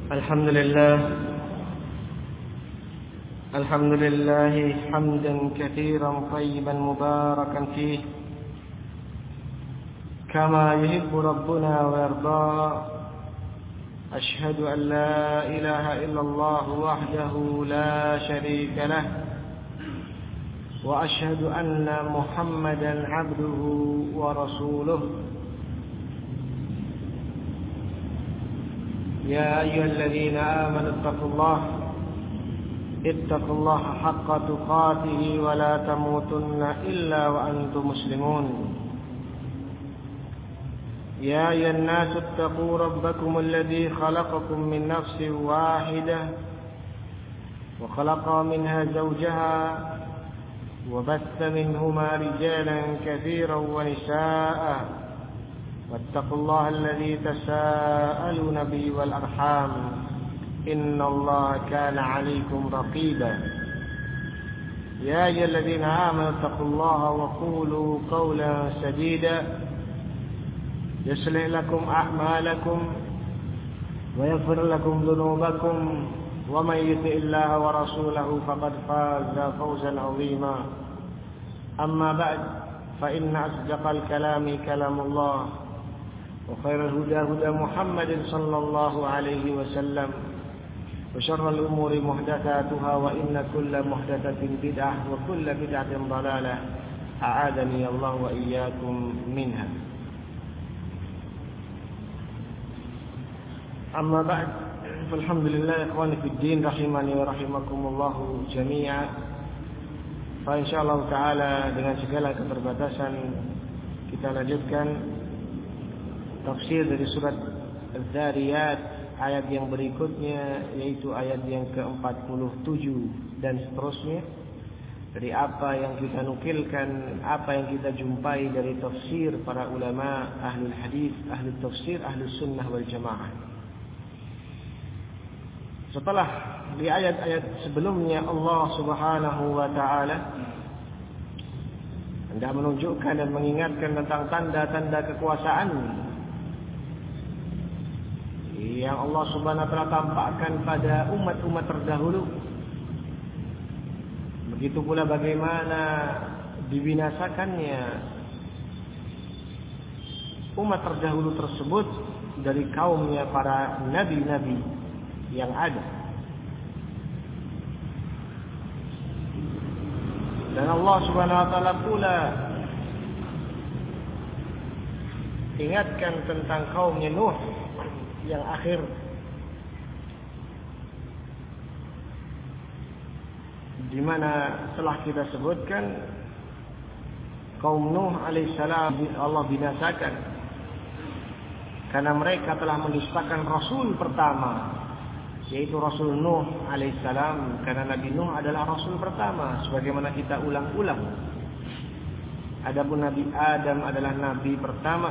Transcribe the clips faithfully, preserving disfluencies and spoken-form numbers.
الحمد لله الحمد لله حمدا كثيرا طيبا مباركا فيه كما يحب ربنا ويرضى. أشهد أن لا إله إلا الله وحده لا شريك له وأشهد أن محمدا عبده ورسوله. يا أيها الذين آمنوا اتقوا الله اتقوا الله حق تقاته ولا تموتن إلا وأنتم مسلمون. يا أيها الناس اتقوا ربكم الذي خلقكم من نفس واحدة وخلق منها زوجها وبث منهما رجالا كثيرا ونساء واتقوا الله الذي تساءلون به والأرحام إن الله كان عليكم رقيبا. يا أيها الذين آمنوا اتقوا الله وقولوا قولا سديدا يصلح لكم أعمالكم ويغفر لكم ذنوبكم ومن يطع الله ورسوله فقد فاز فوزا عظيما. أما بعد فإن أصدق الكلام كلام الله وخير الهدى هدى محمد صلى الله عليه وسلم وشر الأمور محدثاتها وإن كل محدثة بدعة وكل بدعة ضلالة أعاذني الله وإياكم منها. أما بعد فالحمد لله إخواني في الدين رحمني ورحمكم الله جميعا. Insyaallah taala dengan segala keterbatasan kita lanjutkan tafsir dari surat Az-Zariyat ayat yang berikutnya, yaitu ayat yang ke empat puluh tujuh dan seterusnya, dari apa yang kita nukilkan, apa yang kita jumpai dari tafsir para ulama ahlul hadis, ahlul tafsir, ahlus sunnah wal jamaah. Setelah di ayat-ayat sebelumnya Allah Subhanahu wa taala hendak menunjukkan dan mengingatkan tentang tanda-tanda kekuasaan yang Allah Subhanahu wa taala tampakkan pada umat-umat terdahulu. Begitu pula bagaimana dibinasakannya umat terdahulu tersebut dari kaumnya para nabi-nabi yang ada. Dan Allah Subhanahu wa taala pula ingatkan tentang kaumnya Nuh yang akhir, di mana telah kita sebutkan kaum Nuh alaihissalam Allah binasakan karena mereka telah mendustakan Rasul pertama, yaitu Rasul Nuh alaihissalam, karena Nabi Nuh adalah Rasul pertama sebagaimana kita ulang-ulang. Adapun Nabi Adam adalah Nabi pertama,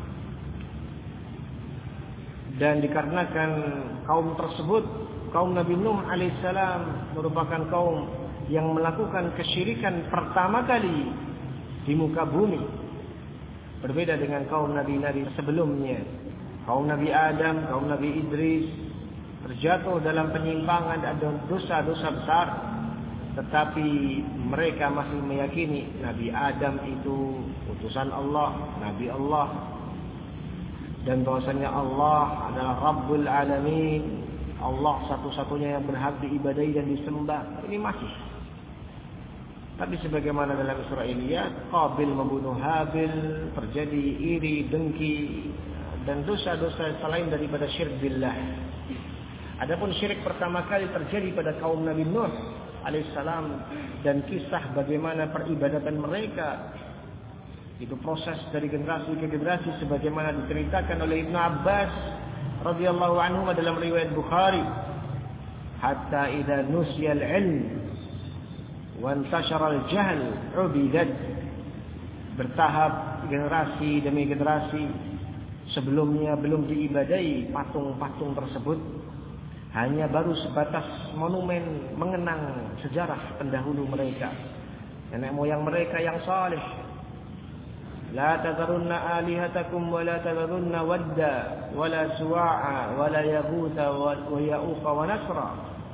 dan dikarenakan kaum tersebut, kaum Nabi Nuh alaihissalam merupakan kaum yang melakukan kesyirikan pertama kali di muka bumi, berbeda dengan kaum Nabi-Nabi sebelumnya. Kaum Nabi Adam, kaum Nabi Idris terjatuh dalam penyimpangan dan dosa-dosa besar, tetapi mereka masih meyakini Nabi Adam itu utusan Allah, Nabi Allah, dan bahwasanya Allah adalah Rabbul Alamin, Allah satu-satunya yang berhak diibadahi dan disembah. Ini masih. Tapi sebagaimana dalam Israiliyat, Qabil membunuh Habil, terjadi iri, dengki, dan dosa-dosa selain daripada syirik billah. Adapun syirik pertama kali terjadi pada kaum Nabi Nuh alaihissalam, dan kisah bagaimana peribadatan mereka itu proses dari generasi ke generasi sebagaimana diceritakan oleh Ibnu Abbas radhiyallahu anhu dalam riwayat Bukhari, hatta idza nusiya al-ilm wa intashara al-jahl ubidat, bertahap generasi demi generasi. Sebelumnya belum diibadahi patung-patung tersebut, hanya baru sebatas monumen mengenang sejarah pendahulu mereka, nenek moyang mereka yang saleh, La tadharunna alihatakum wa la tadharunna wadda wa la suwa'a wa la yaghutha wa ya'uqa wa nasra.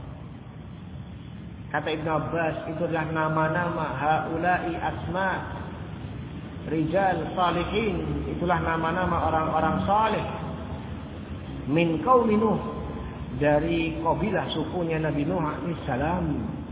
Kata Ibn Abbas, itu adalah nama-nama haula'i asma rijal salihin, itulah nama-nama orang-orang saleh min qaumi Nuh, dari kabilah sukunya Nabi Nuh alaihissalam.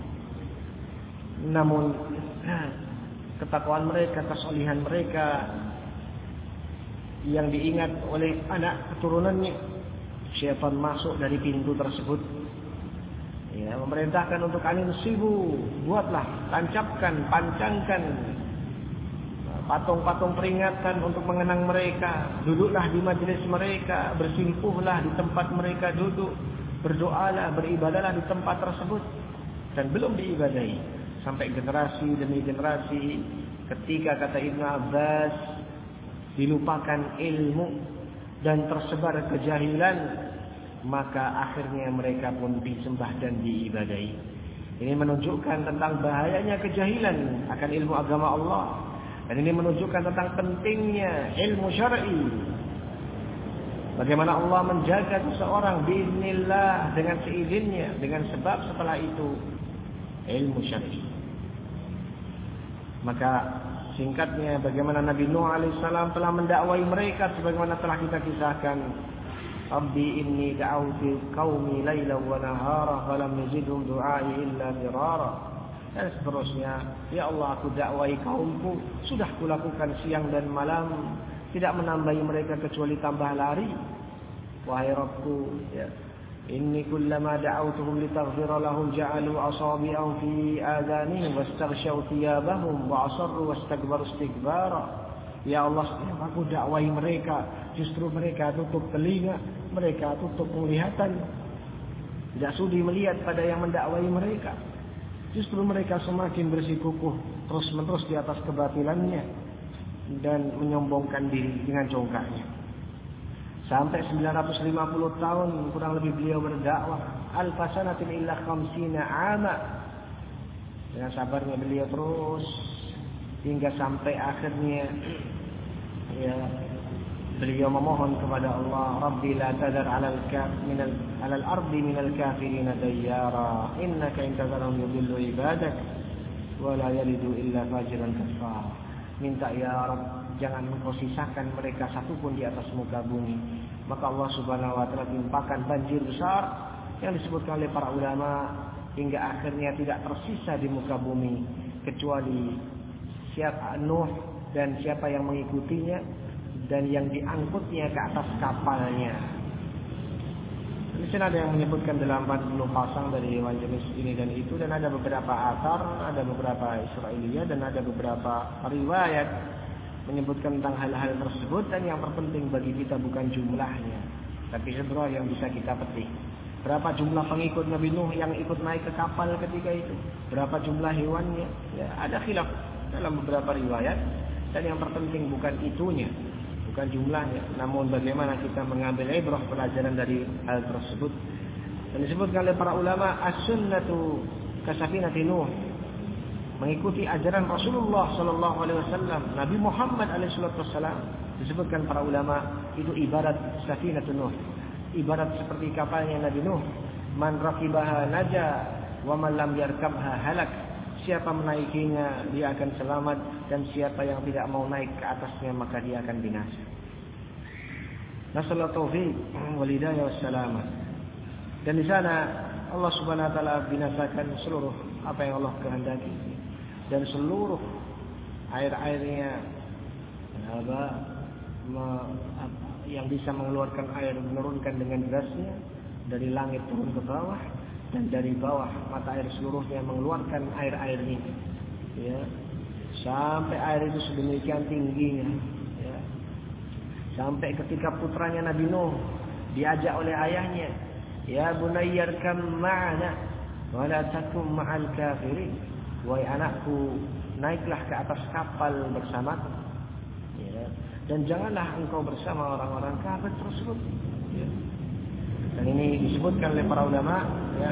Namun ketakwaan mereka, kesolihan mereka yang diingat oleh anak keturunannya, syaitan masuk dari pintu tersebut. Ya, memerintahkan untuk kalian sibu, buatlah, tancapkan, pancangkan patung-patung peringatan untuk mengenang mereka. Duduklah di majelis mereka, bersimpuhlah di tempat mereka duduk, berdoalah, beribadahlah di tempat tersebut. Dan belum diibadahi sampai generasi demi generasi. Ketika kata Ibn Abbas dilupakan ilmu dan tersebar kejahilan, maka akhirnya mereka pun disembah dan diibadahi. Ini menunjukkan tentang bahayanya kejahilan akan ilmu agama Allah. Dan ini menunjukkan tentang pentingnya ilmu syar'i. Bagaimana Allah menjaga seseorang biiznillah dengan seizinnya, dengan sebab setelah itu ilmu syar'i. Maka singkatnya, bagaimana Nabi Nuh alaihissalam telah mendakwai mereka sebagaimana telah kita kisahkan. Rabbi inni da'awtu qaumi lailan wa nahara falam yazidhum du'ai illa firara. Dan seterusnya, ya Allah, aku dakwai kaumku, sudah kulakukan siang dan malam, tidak menambahi mereka kecuali tambah lari. Wahai Rabbku, ya, inni kullama da'awtuhum litaghfira lahum ja'alu asabi'ahum fi adhanihim wastaghshaw thiyabahum wa asarru wastakbaru istikbara. Ya Allah, setiap aku dakwai mereka, justru mereka tutup telinga, mereka tutup penglihatan, tidak sudi melihat pada yang mendakwai mereka. Justru mereka semakin bersikukuh terus-menerus di atas kebatilannya dan menyombongkan diri dengan congkaknya. Sampai sembilan ratus lima puluh tahun kurang lebih beliau berdakwah. Alfasanatin illa khamsina ama. Dengan sabarnya beliau terus hingga sampai akhirnya ya beliau memohon kepada Allah, Rabbi la tadar 'alal kaf minal 'alal ardi minal kafirin dayyara innaka in tadharhum yudillu ibadak wa la yalidu illa fajiran kafar. Minta ya Rabb, jangan engkau sisakan mereka satupun di atas muka bumi. Maka Allah Subhanahu wa taala timpakan banjir besar yang disebutkan oleh para ulama hingga akhirnya tidak tersisa di muka bumi kecuali siapa Nuh dan siapa yang mengikutinya dan yang diangkutnya ke atas kapalnya. Di sini ada yang menyebutkan delapan puluh pasang dari hewan jenis ini dan itu, dan ada beberapa athar, ada beberapa Israiliyah dan ada beberapa riwayat menyebutkan tentang hal-hal tersebut. Dan yang terpenting bagi kita bukan jumlahnya, tapi sebenarnya yang bisa kita petik. Berapa jumlah pengikut Nabi Nuh yang ikut naik ke kapal ketika itu? Berapa jumlah hewannya? Ya, ada khilaf dalam beberapa riwayat. Dan yang terpenting bukan itunya, bukan jumlahnya, namun bagaimana kita mengambil ibrah pelajaran dari hal tersebut. Dan disebutkan oleh para ulama, as-sunnatu kasafinati Nuh, mengikuti ajaran Rasulullah sallallahu alaihi wasallam, Nabi Muhammad alaihi wasallam. Disebutkan para ulama itu ibarat safinatu Nuh, ibarat seperti kapalnya Nabi Nuh. Man raqibaha naja wa man lam yarkabha halak. Siapa menaikinya dia akan selamat, dan siapa yang tidak mau naik ke atasnya maka dia akan binasa. Nasallahu taufiq wal hidayah wassalamat. Dan di sana Allah Subhanahu wa taala binasakan seluruh apa yang Allah kehendaki, dan seluruh air-airnya apa yang bisa mengeluarkan air menurunkan dengan derasnya dari langit turun ke bawah, dan dari bawah mata air seluruhnya mengeluarkan air-airnya, ya, sampai air itu sedemikian tingginya, ya, sampai ketika putranya Nabi Nuh diajak oleh ayahnya, ya bunayyarkam ma'ana wa la takum ma'al kafirin, wahai anakku, naiklah ke atas kapal bersamaku, ya, dan janganlah engkau bersama orang-orang kafir tersebut, ya. Dan ini disebutkan oleh para ulama, ya,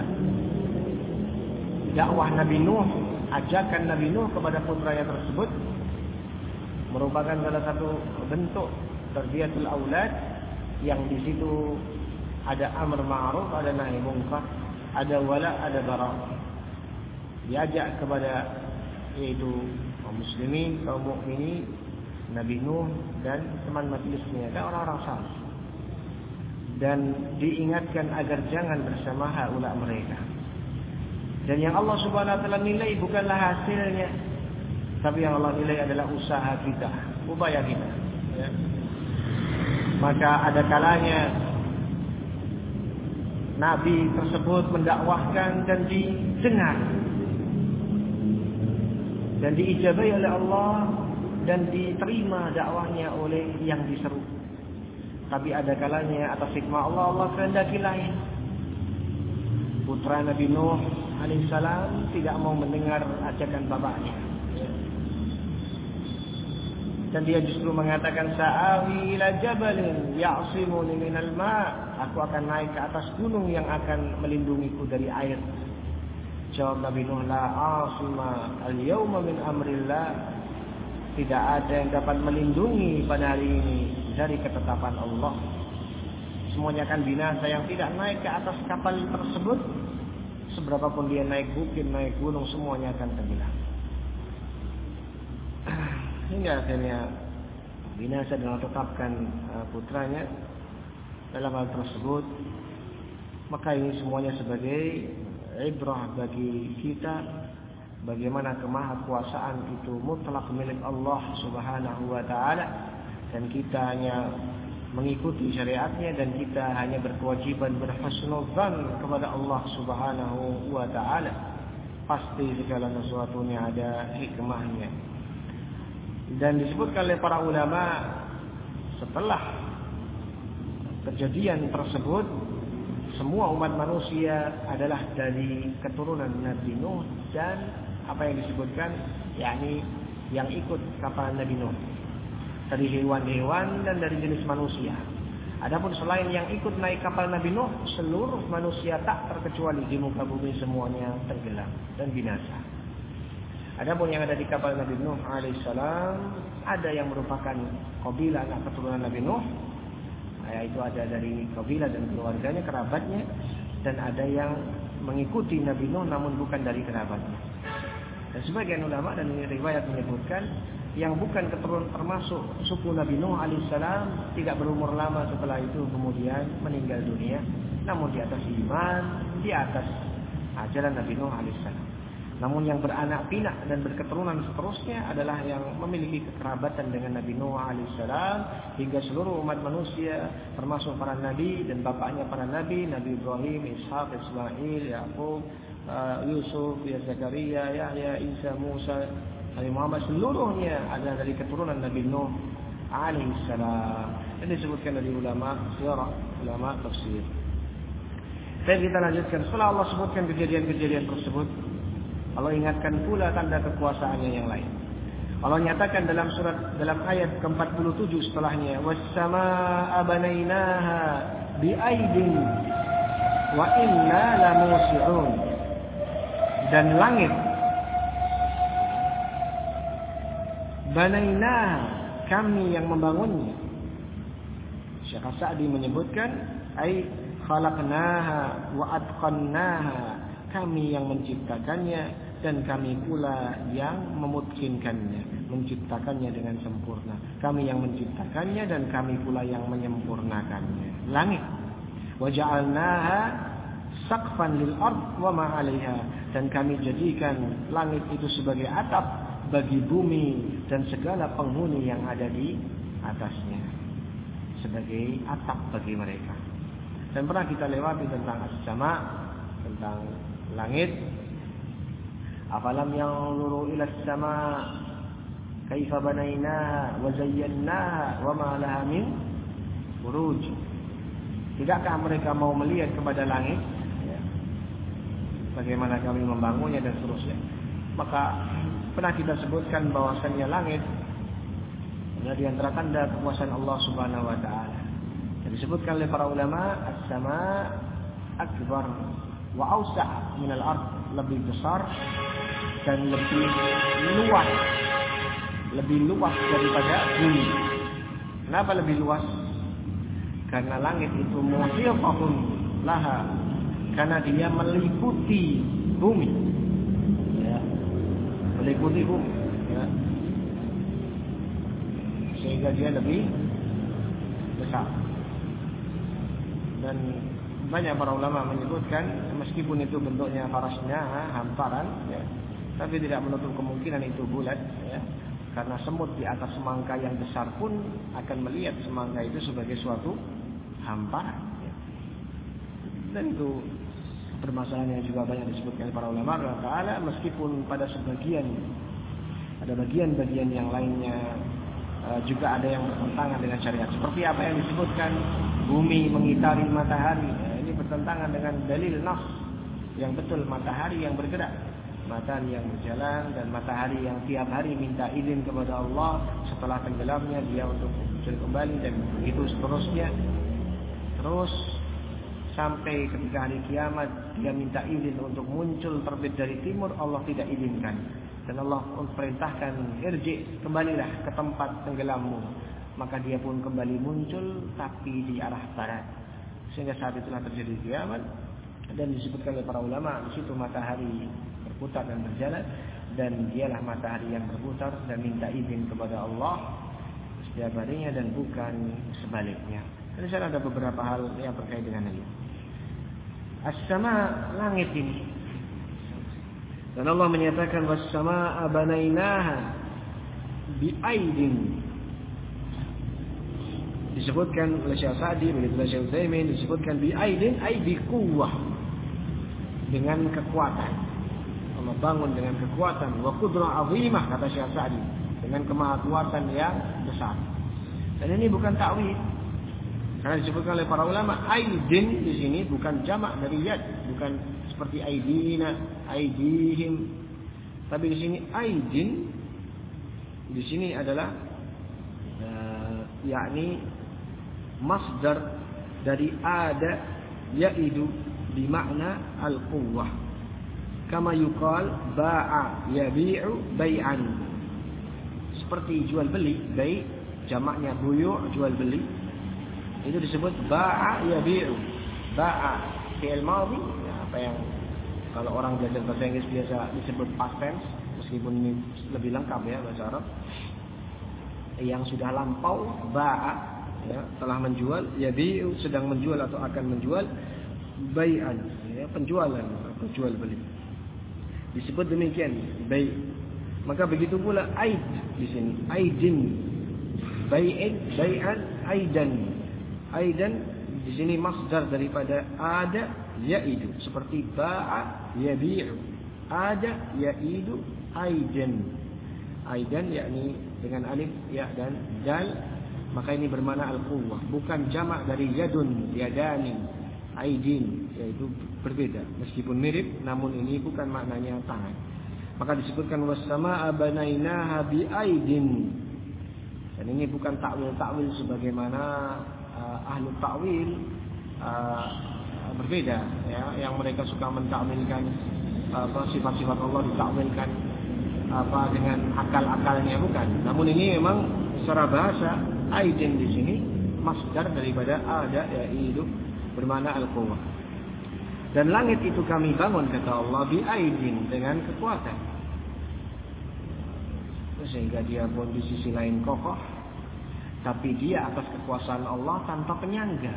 dakwah Nabi Nuh, ajakan Nabi Nuh kepada putranya tersebut merupakan salah satu bentuk tarbiyatul aulad yang di situ ada amr ma'ruf, ada nahi munkar, ada wala, ada bara. Diajak kepada yaitu kaum muslimin, kaum mukminin, Nabi Nuh dan teman majelisnya dan orang-orang saleh. Dan diingatkan agar jangan bersama haula mereka. Dan yang Allah Subhanahu wa taala nilai bukanlah hasilnya, tapi yang Allah nilai adalah usaha kita, upaya kita. Ya. Maka ada kalanya Nabi tersebut mendakwahkan dan didengar dan diijabahi oleh Allah dan diterima dakwahnya oleh yang diseru. Tapi ada kalanya atas hikmah Allah, Allah kehendaki lain. Putra Nabi Nuh alaihissalam tidak mau mendengar ajakan bapaknya. Dan dia justru mengatakan, sa'awi ila jabalin ya'simuni minal ma'. Aku akan naik ke atas gunung yang akan melindungiku dari air. Jawab Nabi Nuh, la asima al-yawma min amrillah. Tidak ada yang dapat melindungi pada hari ini dari ketetapan Allah. Semuanya akan binasa. Yang tidak naik ke atas kapal tersebut, seberapapun dia naik bukit, naik gunung, semuanya akan tenggelam. Hingga akhirnya binasa dan tetapkan putranya dalam hal tersebut. Maka ini semuanya sebagai ibrah bagi kita, bagaimana kemahakuasaan itu mutlak milik Allah Subhanahu wa taala, dan kita hanya mengikuti syariatnya, dan kita hanya berkewajiban berhusnudzan kepada Allah Subhanahu wa taala. Pasti segala sesuatunya ada hikmahnya. Dan disebutkan oleh para ulama, setelah kejadian tersebut, semua umat manusia adalah dari keturunan Nabi Nuh dan apa yang disebutkan, yakni yang ikut kapal Nabi Nuh, dari hewan-hewan dan dari jenis manusia. Adapun selain yang ikut naik kapal Nabi Nuh, seluruh manusia tak terkecuali di muka bumi semuanya tenggelam dan binasa. Adapun yang ada di kapal Nabi Nuh alaihissalam, ada yang merupakan kabilah anak keturunan Nabi Nuh, yaitu ada dari kabilah dan keluarganya, kerabatnya, dan ada yang mengikuti Nabi Nuh namun bukan dari kerabatnya. Dan sebagian ulama dan riwayat menyebutkan yang bukan keturunan termasuk suku Nabi Nuh alaihissalam tidak berumur lama setelah itu kemudian meninggal dunia, namun di atas iman, di atas ajaran Nabi Nuh alaihissalam. Namun yang beranak pinak dan berketurunan seterusnya adalah yang memiliki kekerabatan dengan Nabi Nuh alaihissalam hingga seluruh umat manusia, termasuk para nabi dan bapaknya para nabi, Nabi Ibrahim, Ishaq, Ismail, Yaqub, Yusuf, Zakaria, Yahya, Isa, Musa, Nabi Muhammad, seluruhnya adalah dari keturunan Nabi Nuh alaihissalam. Ini disebutkan dari ulama sirah, ulama tafsir. Baik, kita lanjutkan. Setelah Allah sebutkan kejadian-kejadian tersebut, Allah ingatkan pula tanda kekuasaannya yang lain. Allah nyatakan dalam surat, dalam ayat ke empat puluh tujuh setelahnya, was-samaa'a banainaha bi'aidin wa inna lamusi'un. Dan langit banainaha, kami yang membangunnya. Syekh As-Sa'di menyebutkan ai khalaqnaha wa atqannaha, kami yang menciptakannya dan kami pula yang memutkinkannya, menciptakannya dengan sempurna. Kami yang menciptakannya dan kami pula yang menyempurnakannya. Langit. Wa ja'alnaha saqfan lil ard wa ma 'alaiha, dan kami jadikan langit itu sebagai atap bagi bumi dan segala penghuni yang ada di atasnya, sebagai atap bagi mereka. Dan pernah kita lewati tentang as-sama, tentang langit. Afalam yanzuru ila as-sama kaifa banainaha wa zayyannaha wa ma laha min furuj. Tidakkah mereka mau melihat kepada langit, ya, bagaimana kami membangunnya dan seterusnya. Maka pernah kita sebutkan bahwasannya langit adalah di antara tanda kekuasaan Allah Subhanahu wa taala. Dan disebutkan oleh para ulama, as-sama akbar wa awsa' min al-ard, lebih besar dan lebih luas, lebih luas daripada bumi. Kenapa lebih luas? Karena langit itu muhitun laha, karena dia meliputi bumi, ya, meliputi bumi, ya, sehingga dia lebih besar. Dan banyak para ulama menyebutkan meskipun itu bentuknya farasnya hamparan, ya, tapi tidak menutup kemungkinan itu bulat, ya, karena semut di atas semangka yang besar pun akan melihat semangka itu sebagai suatu hamparan, ya. Dan itu permasalahan yang juga banyak disebutkan para ulama Taala, meskipun pada sebagian ada bagian-bagian yang lainnya uh, juga ada yang bertentangan dengan syariat. Seperti apa yang disebutkan bumi mengitari matahari, ya, ini bertentangan dengan dalil nas yang betul matahari yang bergerak, matahari yang berjalan, dan matahari yang tiap hari minta izin kepada Allah setelah tenggelamnya dia untuk muncul kembali, dan itu seterusnya. Terus sampai ketika hari kiamat dia minta izin untuk muncul terbit dari timur, Allah tidak izinkan. Dan Allah perintahkan, irji, kembalilah ke tempat tenggelammu. Maka dia pun kembali muncul tapi di arah barat. Sehingga saat itulah terjadi kiamat. Dan disebutkan oleh para ulama, di situ matahari berputar dan berjalan, dan dialah matahari yang berputar dan minta izin kepada Allah setiap harinya dan bukan sebaliknya. Dan di sana ada beberapa hal yang terkait dengan ini. As-sama, langit ini. Dan Allah menyatakan was-samaa banainaha bi'aidin. Disebutkan oleh Syekh Sa'di, begitu oleh Syekh Utsaimin, disebutkan bi'aidin ay biquwwah, dengan kekuatan. Allah bangun dengan kekuatan, wa qudrah 'azimah, kata Syekh Sa'di, dengan kemahakuatan yang besar. Dan ini bukan takwil. Karena disebutkan oleh para ulama, aidin di sini bukan jamak dari yad, bukan seperti aidina, aidihim. Tapi di sini aidin di sini adalah uh, yakni masdar dari ada yaidu bimakna al-quwwah. Kama yuqal ba'a yabi'u bai'an. Seperti jual beli, bai' jamaknya buyu', jual beli. Itu disebut ba'a yabi'u. Ba'a fi'il madhi, ya, apa yang kalau orang belajar bahasa Inggris biasa disebut past tense, meskipun ini lebih lengkap ya bahasa Arab. Yang sudah lampau, ba'a, ya, telah menjual, yabi'u sedang menjual atau akan menjual, bai'an, ya, penjualan atau jual beli. Disebut demikian, bai'. Maka begitu pula aid di sini, aidin, bai'in, bai'an, aidan. Aidan di sini masdar daripada ada yaidu, seperti ba'a yabi'u, ada yaidu aidan. Aidan yakni dengan alif ya dan dal, maka ini bermakna al-quwwah, bukan jamak dari yadun, yadani, aidin, yaitu berbeda. Meskipun mirip, namun ini bukan maknanya tangan. Maka disebutkan was-samaa'a banainaha bi'aidin. Dan ini bukan takwil-takwil sebagaimana uh, ahlu takwil uh, berbeda, ya, yang mereka suka mentakwilkan uh, sifat-sifat Allah ditakwilkan apa dengan akal-akalnya, bukan. Namun ini memang secara bahasa aidin di sini masdar daripada ada, yaitu bermakna al-quwwah. Dan langit itu kami bangun, kata Allah, bi'aidin, dengan kekuatan. Sehingga dia pun di sisi lain kokoh, tapi dia atas kekuasaan Allah tanpa penyangga.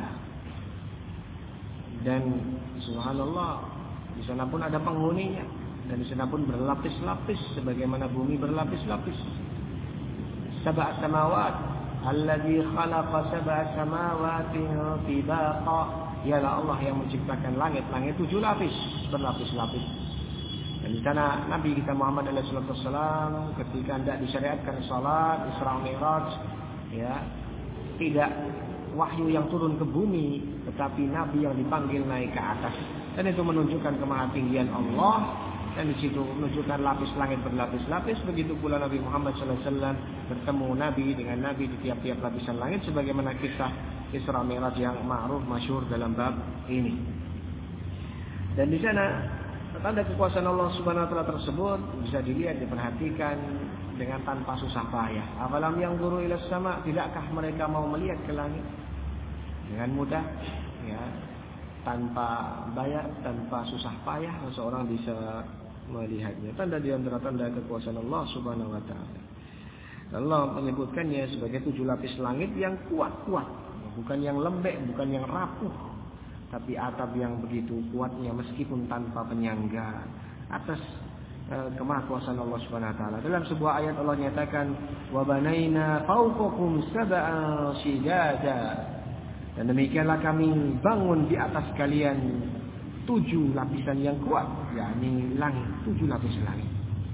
Dan subhanallah, di sana pun ada penghuninya, dan di sana pun berlapis-lapis sebagaimana bumi berlapis-lapis. Sab'a samawat, alladzi khalaqa sab'a samawati tibaqa. Ialah Allah yang menciptakan langit-langit tujuh lapis, berlapis-lapis. Dan di sana Nabi kita Muhammad shallallahu alaihi wasallam ketika hendak disyariatkan salat Isra Mi'raj, ya, tidak wahyu yang turun ke bumi, tetapi Nabi yang dipanggil naik ke atas. Dan itu menunjukkan kemahatinggian Allah. Dan di situ menunjukkan lapis langit berlapis-lapis. Begitu pula Nabi Muhammad shallallahu alaihi wasallam bertemu Nabi dengan Nabi di tiap-tiap lapisan langit, sebagaimana kisah Isra Mi'raj yang ma'ruf masyhur dalam bab ini. Dan di sana tanda kekuasaan Allah Subhanahu wa taala tersebut bisa dilihat, diperhatikan dengan tanpa susah payah. Afalam yanzuru ila sama, tidakkah mereka mau melihat ke langit dengan mudah, ya, tanpa bayar, tanpa susah payah seseorang bisa melihatnya. Tanda di antara tanda kekuasaan Allah Subhanahu wa taala. Allah menyebutkannya sebagai tujuh lapis langit yang kuat-kuat, bukan yang lembek, bukan yang rapuh, tapi atap yang begitu kuatnya meskipun tanpa penyangga atas uh, kemahakuasaan Allah Subhanahu wa taala. Dalam sebuah ayat Allah nyatakan, "Wa banaina fawqakum sab'an shidada." Dan demikianlah kami bangun di atas kalian tujuh lapisan yang kuat, yakni langit, tujuh lapis langit.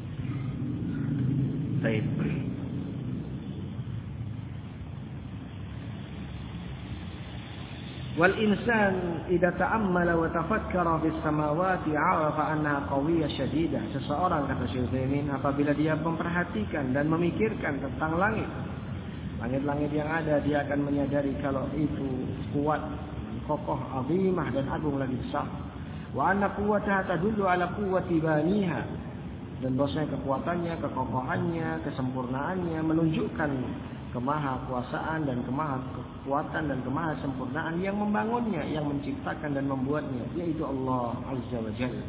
Baik. Wal insan idza ta'ammala wa tafakkara bis samawati 'arafa annaha qawiyyah shadidah. Seseorang, kata Syekh Utsaimin, apabila dia memperhatikan dan memikirkan tentang langit, langit-langit yang ada, dia akan menyadari kalau itu kuat, kokoh, azimah dan agung lagi besar. Wa anna quwwataha tadullu ala quwwati baniha. Dan bahwasanya kekuatannya, kekokohannya, kesempurnaannya menunjukkan kemahakuasaan dan kemaha kekuatan dan kemahasempurnaan yang membangunnya, yang menciptakan dan membuatnya, yaitu Allah Azza wa Jalla.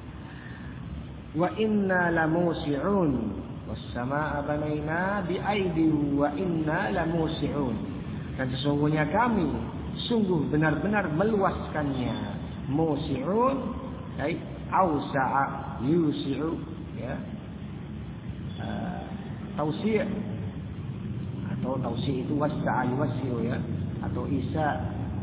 Wa inna lamusi'un was-samaa'a banayna bi'aidin wa inna lamusi'un. Dan sesungguhnya kami sungguh benar-benar meluaskannya. Musi'un ay ausa'a yusi'u, ya. Uh, tausi' atau tausi' itu wasa'a yusi'u, ya, atau isa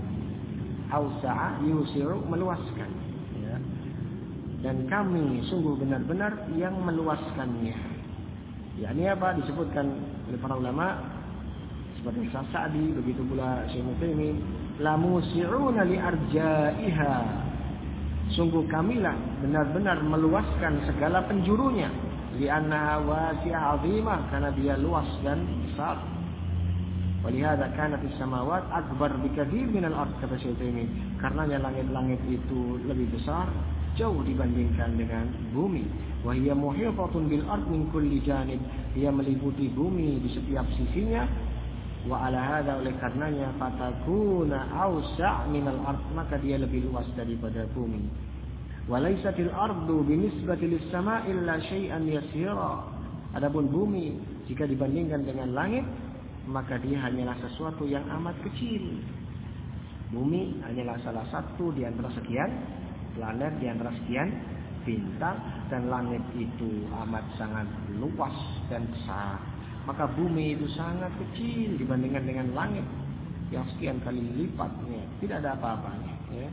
ausa'a yusi'u, meluaskan, ya. Dan kami sungguh benar-benar yang meluaskannya. Yakni apa? Disebutkan oleh para ulama seperti Sa'di, begitu pula Syekh Utsaimin, la musi'una li arja'iha. Sungguh kamilah benar-benar meluaskan segala penjurunya, li'annaha wasi'ah 'azimah, karena dia luas dan besar. Walihada kanat as-samawat akbar bikatsir minal ard, kata Syekh Utsaimin. Karenanya langit-langit itu lebih besar jauh dibandingkan dengan bumi. Wa hiya muhitatun bil ard min kulli janib. Dia meliputi bumi di setiap sisinya. Wa ala hada, oleh karenanya fatakuna awsa' minal ard, maka dia lebih luas daripada bumi. Wa laysatil ardu binisbati lis sama' illa syai'an yasira. Adapun bumi jika dibandingkan dengan langit, maka dia hanyalah sesuatu yang amat kecil. Bumi hanyalah salah satu di antara sekian planet, di antara sekian bintang, dan langit itu amat sangat luas dan besar. Maka bumi itu sangat kecil dibandingkan dengan langit yang sekian kali lipatnya, tidak ada apa-apanya, ya.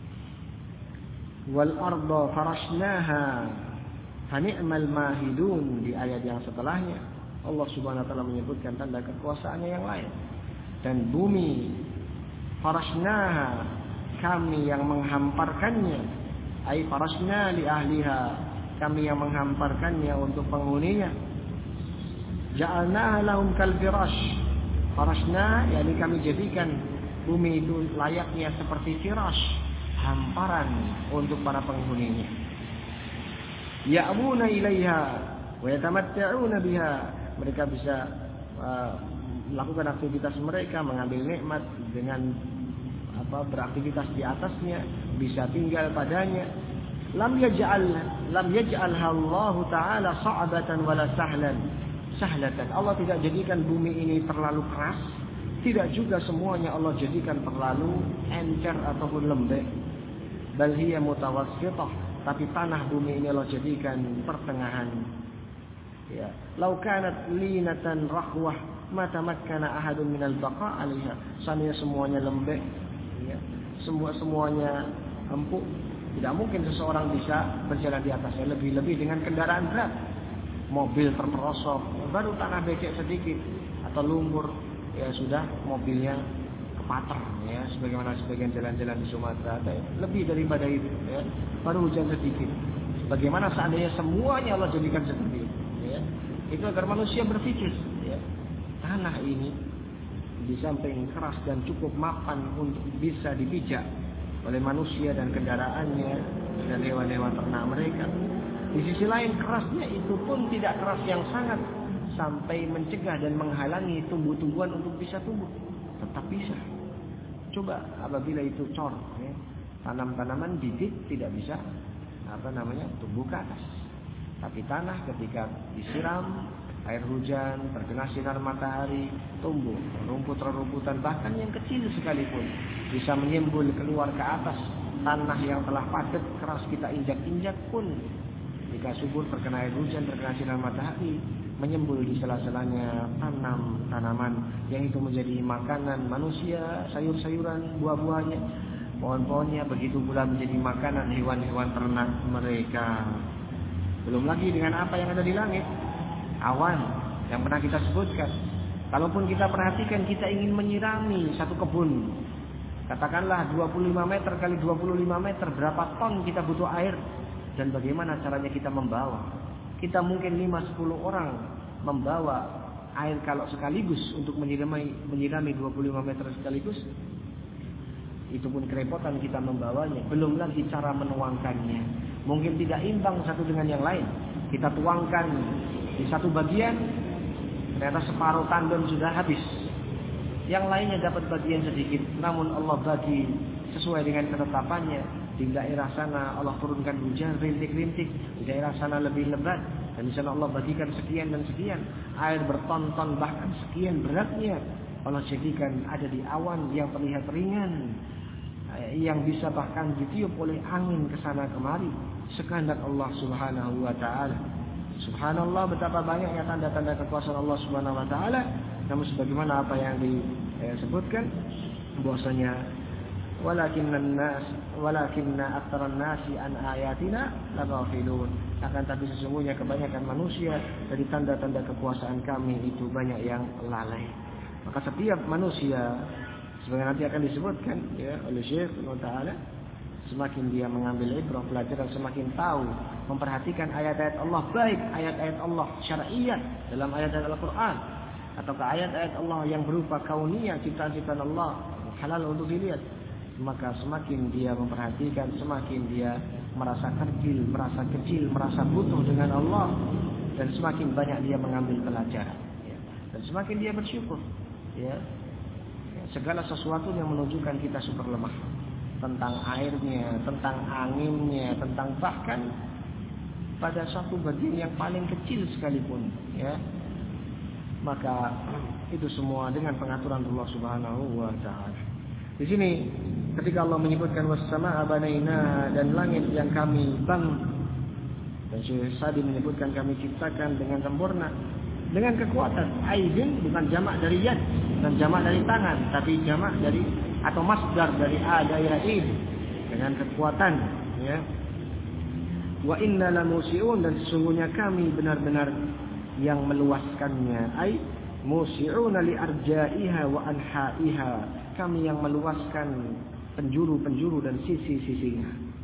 Wal arda farashnaha fa ni'mal mahidun, di ayat yang setelahnya Allah Subhanahu wa taala menyebutkan tanda kekuasaannya yang lain. Dan bumi farashnaha, kami yang menghamparkannya, ai farashna li ahliha, kami yang menghamparkannya untuk penghuninya. Ja'alnaha lahum kal firash. Farashna, yakni kami jadikan bumi itu layaknya seperti firash, hamparan untuk para penghuninya. Ya'buna ilaiha wa yatamatta'una biha. Mereka bisa uh, melakukan aktivitas mereka, mengambil nikmat dengan apa, beraktivitas di atasnya, bisa tinggal padanya. Lam yaj'al lam yaj'alha Allah taala sa'batan wala sahlan sahlatan. Allah tidak jadikan bumi ini terlalu keras, tidak juga semuanya Allah jadikan terlalu encer ataupun lembek. Bal hiya mutawassithah, tapi tanah bumi ini Allah jadikan pertengahan. Ya, lau kanat linatan rahwah ma tamakkana ahadun minal baqa 'alaiha. Seandainya semuanya lembek, ya, semua semuanya empuk, tidak mungkin seseorang bisa berjalan di atasnya. Lebih-lebih dengan kendaraan berat, mobil terperosok, baru tanah becek sedikit atau lumpur, ya sudah mobilnya kepater, ya, sebagaimana sebagian jalan-jalan di Sumatera. Lebih daripada itu, ya, baru hujan sedikit. Bagaimana seandainya semuanya Allah jadikan seperti itu? Ya, itu agar manusia berpikir, ya, tanah ini di samping keras dan cukup mapan untuk bisa dipijak oleh manusia dan kendaraannya, dan hewan-hewan ternak mereka. Di sisi lain kerasnya itu pun tidak keras yang sangat sampai mencegah dan menghalangi tumbuh-tumbuhan untuk bisa tumbuh. Tetap bisa. Coba apabila itu cor, ya, tanam-tanaman bibit tidak bisa apa namanya tumbuh ke atas. Tapi tanah ketika disiram air hujan, terkena sinar matahari, tumbuh. Rumput-rumputan bahkan yang kecil sekalipun bisa menyembul keluar ke atas. Tanah yang telah padat keras kita injak-injak pun jika subur terkena air hujan, terkena sinar matahari, menyembul di sela-selanya tanam tanaman yang itu menjadi makanan manusia, sayur-sayuran, buah-buahnya, pohon-pohonnya, begitu pula menjadi makanan hewan-hewan ternak mereka. Belum lagi dengan apa yang ada di langit, awan yang pernah kita sebutkan. Kalaupun kita perhatikan, kita ingin menyirami satu kebun, katakanlah dua puluh lima meter kali dua puluh lima meter, berapa ton kita butuh air dan bagaimana caranya kita membawa. Kita mungkin lima sepuluh orang membawa air kalau sekaligus untuk menyirami menyirami dua puluh lima meter sekaligus. Itu pun kerepotan kita membawanya. Belum lagi cara menuangkannya. Mungkin tidak imbang satu dengan yang lain. Kita tuangkan di satu bagian, ternyata separuh tandon sudah habis. Yang lainnya dapat bagian sedikit. Namun Allah bagi sesuai dengan ketetapannya. Di daerah sana Allah turunkan hujan rintik-rintik, di daerah sana lebih lebat, dan di sana Allah bagikan sekian dan sekian. Air berton-ton bahkan sekian beratnya Allah jadikan ada di awan yang terlihat ringan, yang bisa bahkan ditiup oleh angin ke sana kemari sekehendak Allah Subhanahu wa taala. Subhanallah, betapa banyaknya tanda-tanda kekuasaan Allah Subhanahu wa taala. Namun sebagaimana apa yang disebutkan bahwasanya walakinnan nas walakinna aktsaran nasi an ayatina laghafilun, akan tapi sesungguhnya kebanyakan manusia dari tanda-tanda kekuasaan kami itu banyak yang lalai. Maka setiap manusia, sebagaimana nanti akan disebutkan ya oleh Syekh Allah Taala, semakin dia mengambil ibrah pelajaran, semakin tahu memperhatikan ayat-ayat Allah, baik ayat-ayat Allah syar'iyyah dalam ayat-ayat Al-Qur'an ataukah ayat-ayat Allah yang berupa kauniyah, ciptaan-ciptaan Allah halal untuk dilihat, maka semakin dia memperhatikan, semakin dia merasa kecil, merasa kecil, merasa butuh dengan Allah, dan semakin banyak dia mengambil pelajaran, ya. Dan semakin dia bersyukur, ya. Segala sesuatu yang menunjukkan kita super lemah, tentang airnya, tentang anginnya, tentang bahkan pada satu bagian yang paling kecil sekalipun, ya. Maka itu semua dengan pengaturan Allah Subhanahu wa taala. Di sini ketika Allah menyebutkan was-samaa'a banaina, dan langit yang kami bangun, dan Syekh Sa'di menyebutkan kami ciptakan dengan sempurna, dengan kekuatan. Aidin bukan jamak dari yad, bukan jamak dari tangan, tapi jamak dari atau masdar dari adairah id, dengan kekuatan, ya. Wa inna lamusiun, dan sesungguhnya kami benar-benar yang meluaskannya. Ai musi'una li arja'iha wa anha'iha, kami yang meluaskan penjuru-penjuru dan sisi-sisinya.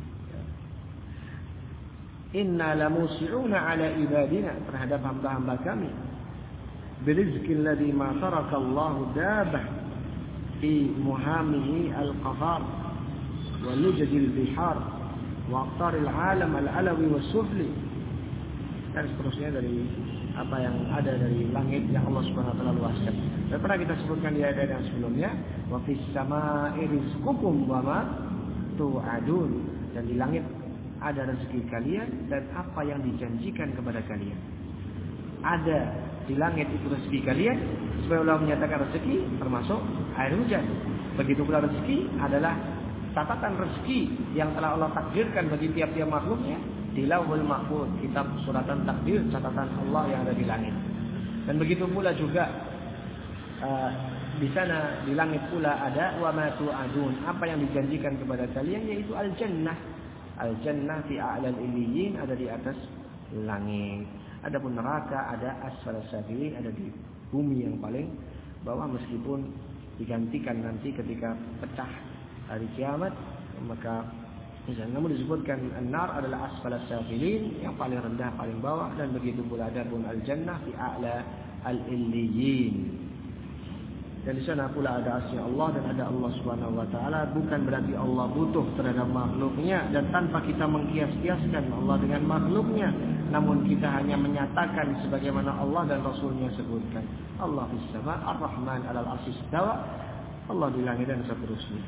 Inna lamusi'una ala ibadina, terhadap hamba-hamba kami. Birizqil ladzi ma tarakallahu dabah fi muhamihi al-qahar wa lujajil bihar wa aqtaril alam al-alawi was sufli, dan seterusnya dari apa yang ada dari langit yang Allah Subhanahu wa taala luaskan. Dan pernah kita sebutkan di ayat yang sebelumnya, wa fis samaa'i rizqukum wa ma tu'adun, dan di langit ada rezeki kalian dan apa yang dijanjikan kepada kalian. Ada di langit itu rezeki kalian, supaya Allah menyatakan rezeki termasuk air hujan. Begitu pula rezeki adalah catatan rezeki yang telah Allah takdirkan bagi tiap-tiap makhluknya di Lauhul Mahfuz, kitab suratan takdir, catatan Allah yang ada di langit. Dan begitu pula juga uh, di sana di langit pula ada wa ma tu'adun, apa yang dijanjikan kepada kalian, yaitu al-jannah. Al-jannah fi a'lal illiyin, ada di atas langit. Adapun neraka ada asfal safilin, ada di bumi yang paling bawah, meskipun digantikan nanti ketika pecah hari kiamat, maka namun disebutkan an-nar adalah asfal safilin, yang paling rendah, paling bawah, dan begitu pula adapun al-jannah fi a'la al-illiyin. Dan di sana pula ada asnya Allah dan ada Allah Subhanahu wa taala. Bukan berarti Allah butuh terhadap makhluknya, dan tanpa kita mengkias-kiaskan Allah dengan makhluknya, namun kita hanya menyatakan sebagaimana Allah dan Rasulnya sebutkan. Allah fis sama, Ar-Rahman 'alal 'arsy istawa. Allah di langit dan seterusnya.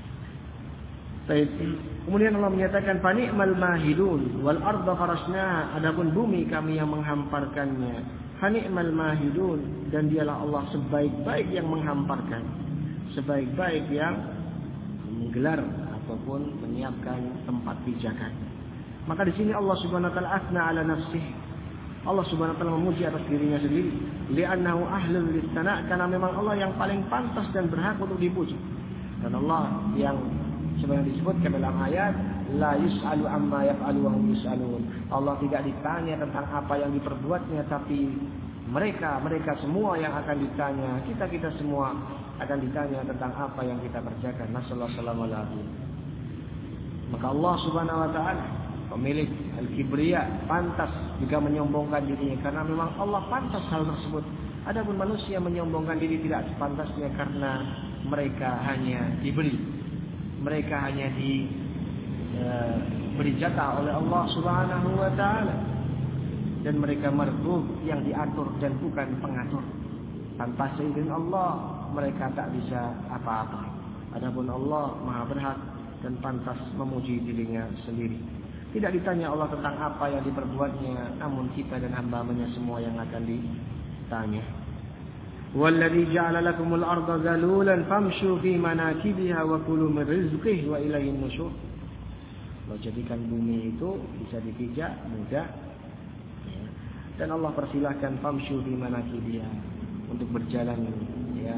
Baik. Kemudian Allah menyatakan fani'mal mahidun wal arda farasnaha. Adapun bumi kami yang menghamparkannya. Fani'mal mahidun, dan dialah Allah sebaik-baik yang menghamparkan, sebaik-baik yang menggelar ataupun menyiapkan tempat pijakan. Maka di sini Allah Subhanahu wa taala asna ala nafsihi. Allah Subhanahu wa taala memuji atas dirinya sendiri, li'annahu ahlul listana', karena memang Allah yang paling pantas dan berhak untuk dipuji. Dan Allah yang sebenarnya disebutkan dalam ayat la yus'alu amma yaf'alu wa hum yus'alun. Allah tidak ditanya tentang apa yang diperbuatnya, tapi mereka mereka semua yang akan ditanya. Kita kita semua akan ditanya tentang apa yang kita kerjakan. Nasallallahu alaihi wasallam. Maka Allah Subhanahu wa taala pemilik al-kibriya, pantas juga menyombongkan dirinya karena memang Allah pantas hal tersebut. Adapun manusia menyombongkan diri tidak sepantasnya karena mereka hanya diberi, mereka hanya di Uh, beri jatah oleh Allah Subhanahu wa taala, dan mereka mergub yang diatur dan bukan pengatur. Tanpa seizin Allah mereka tak bisa apa-apa. Adapun Allah Maha berhak dan pantas memuji dirinya sendiri. Tidak ditanya Allah tentang apa yang diperbuatnya, namun kita dan hamba-Nya semua yang akan ditanya. Walladzi ja'ala lakumul arda zalulan famshu fi manakibiha wa kulu min rizqihi wa ilaihin nusyur. Allah jadikan bumi itu bisa dipijak mudah, ya. Dan Allah persilahkan famshu di manakibiha, untuk berjalan, ya,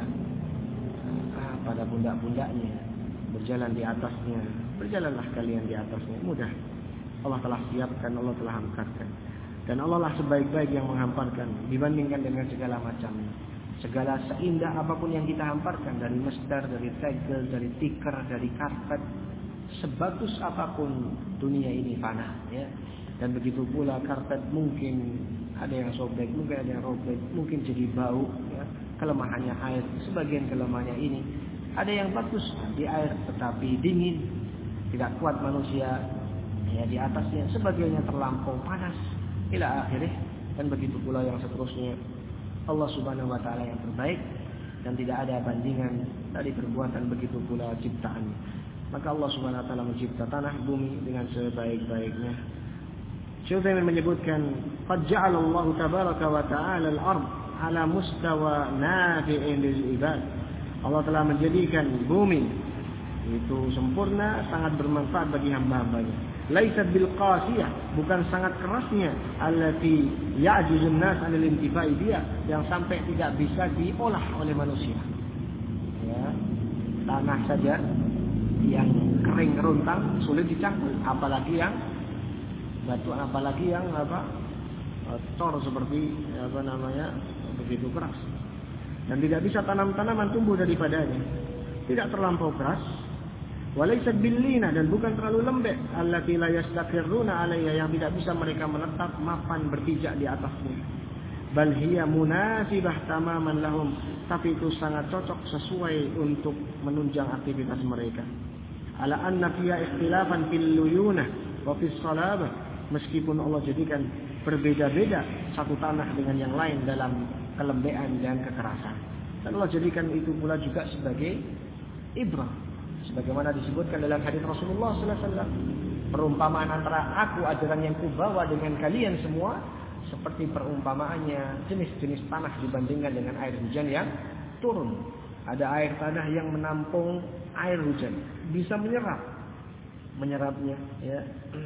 ah, pada pundak-pundaknya, berjalan di atasnya. Berjalanlah kalian di atasnya, mudah. Allah telah siapkan, Allah telah hamparkan, dan Allah lah sebaik-baik yang menghamparkan dibandingkan dengan segala macamnya. Segala seindah apapun yang kita hamparkan, dari mestar, dari tegel, dari tikar, dari karpet, sebagus apapun dunia ini fana, ya. Dan begitu pula karpet mungkin ada yang sobek, mungkin ada yang robek, mungkin jadi bau, ya. Kelemahannya air, sebagian kelemahannya ini. Ada yang bagus di air tetapi dingin, tidak kuat manusia, ya, di atasnya. Sebagiannya terlampau panas, ila akhirih. Dan begitu pula yang seterusnya. Allah Subhanahu wa taala yang terbaik, dan tidak ada bandingan dari perbuatan, begitu pula ciptaan. Maka Allah Subhanahu wa taala mencipta tanah bumi dengan sebaik-baiknya. Syekh Utsaimin menyebutkan, qad ja'ala Allah tabaraka wa ta'ala al-ard ala mustawa nafi'in lil ibad. Allah telah menjadikan bumi itu sempurna, sangat bermanfaat bagi hamba-hambanya. Laisat bil qasiyah, bukan sangat kerasnya, allati ya'juzun nas 'anil intifa'i biha, yang sampai tidak bisa diolah oleh manusia. Ya, tanah saja yang kering kerontang sulit dicangkul, apalagi yang batu, apalagi yang apa cor seperti apa namanya begitu keras, dan tidak bisa tanam-tanaman tumbuh daripadanya, tidak terlampau keras. Walaysat billina, dan bukan terlalu lembek, allati la yastaqirruna 'alaiha, yang tidak bisa mereka menetap mapan berpijak di atasnya. Bal hiya munasibah tamaman lahum, tapi itu sangat cocok sesuai untuk menunjang aktivitas mereka. Ala anna fiha ikhtilafan fil luyunah wa fis salabah, meskipun Allah jadikan berbeda-beda satu tanah dengan yang lain dalam kelembean dan kekerasan. Dan Allah jadikan itu pula juga sebagai ibrah, sebagaimana disebutkan dalam hadis Rasulullah sallallahu alaihi wasallam, perumpamaan antara aku, ajaran yang kubawa, dengan kalian semua seperti perumpamaannya jenis-jenis tanah dibandingkan dengan air hujan yang turun. Ada air tanah yang menampung air hujan, bisa menyerap menyerapnya, ya,